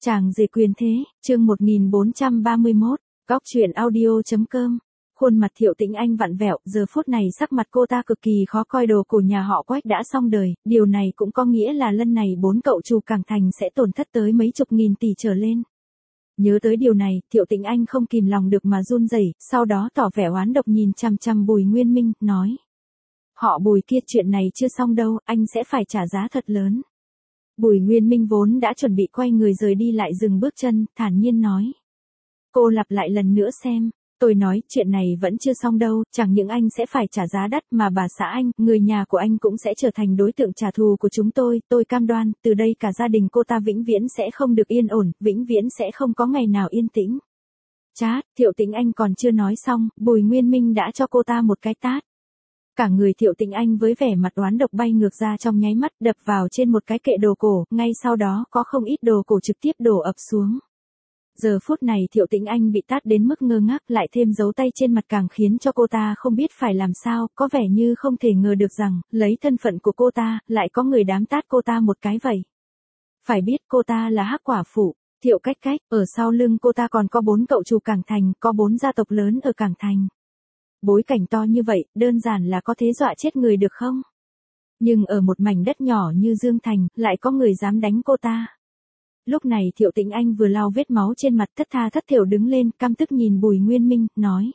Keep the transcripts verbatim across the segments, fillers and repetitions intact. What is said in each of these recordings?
Chàng rể quyền thế, chương một nghìn bốn trăm ba mươi mốt, Cóc truyện audio.com. Khuôn mặt Thiệu Tĩnh Anh vặn vẹo, giờ phút này sắc mặt cô ta cực kỳ khó coi, đồ của nhà họ Quách đã xong đời, điều này cũng có nghĩa là lần này bốn cậu chủ Cảng Thành sẽ tổn thất tới mấy chục nghìn tỷ trở lên. Nhớ tới điều này, Thiệu Tĩnh Anh không kìm lòng được mà run rẩy, sau đó tỏ vẻ oán độc nhìn chằm chằm Bùi Nguyên Minh, nói: "Họ Bùi kia, chuyện này chưa xong đâu, anh sẽ phải trả giá thật lớn." Bùi Nguyên Minh vốn đã chuẩn bị quay người rời đi lại dừng bước chân, thản nhiên nói: "Cô lặp lại lần nữa xem." Tôi nói, chuyện này vẫn chưa xong đâu, chẳng những anh sẽ phải trả giá đắt mà bà xã anh, người nhà của anh cũng sẽ trở thành đối tượng trả thù của chúng tôi, tôi cam đoan, từ đây cả gia đình cô ta vĩnh viễn sẽ không được yên ổn, vĩnh viễn sẽ không có ngày nào yên tĩnh. Chát, Thiệu Tĩnh Anh còn chưa nói xong, Bùi Nguyên Minh đã cho cô ta một cái tát. Cả người Thiệu Tĩnh Anh với vẻ mặt oán độc bay ngược ra trong nháy mắt, đập vào trên một cái kệ đồ cổ, ngay sau đó có không ít đồ cổ trực tiếp đổ ập xuống. Giờ phút này Thiệu Tĩnh Anh bị tát đến mức ngơ ngác, lại thêm dấu tay trên mặt càng khiến cho cô ta không biết phải làm sao, có vẻ như không thể ngờ được rằng, lấy thân phận của cô ta, lại có người dám tát cô ta một cái vậy. Phải biết cô ta là Hắc Quả Phụ, Thiệu Cách Cách, ở sau lưng cô ta còn có bốn cậu chủ Cảng Thành, có bốn gia tộc lớn ở Cảng Thành. Bối cảnh to như vậy, đơn giản là có thế dọa chết người được không? Nhưng ở một mảnh đất nhỏ như Dương Thành, lại có người dám đánh cô ta. Lúc này Thiệu Tĩnh Anh vừa lau vết máu trên mặt, thất tha thất thểu đứng lên, căm tức nhìn Bùi Nguyên Minh, nói: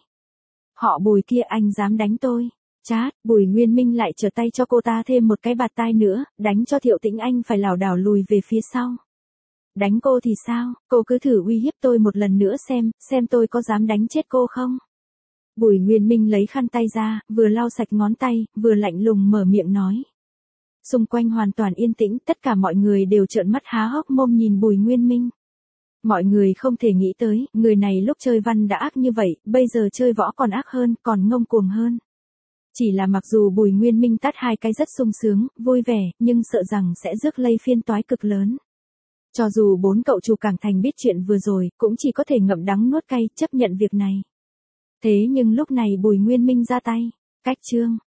"Họ Bùi kia, anh dám đánh tôi." Chát, Bùi Nguyên Minh lại trở tay cho cô ta thêm một cái bạt tai nữa, đánh cho Thiệu Tĩnh Anh phải lảo đảo lùi về phía sau. "Đánh cô thì sao, cô cứ thử uy hiếp tôi một lần nữa xem, xem tôi có dám đánh chết cô không." Bùi Nguyên Minh lấy khăn tay ra, vừa lau sạch ngón tay, vừa lạnh lùng mở miệng nói. Xung quanh hoàn toàn yên tĩnh, tất cả mọi người đều trợn mắt há hốc mồm nhìn Bùi Nguyên Minh. Mọi người không thể nghĩ tới, người này lúc chơi văn đã ác như vậy, bây giờ chơi võ còn ác hơn, còn ngông cuồng hơn. Chỉ là mặc dù Bùi Nguyên Minh tát hai cái rất sung sướng, vui vẻ, nhưng sợ rằng sẽ rước lây phiên toái cực lớn. Cho dù bốn cậu chủ Cảng Thành biết chuyện vừa rồi, cũng chỉ có thể ngậm đắng nuốt cay, chấp nhận việc này. Thế nhưng lúc này Bùi Nguyên Minh ra tay. Cách chương.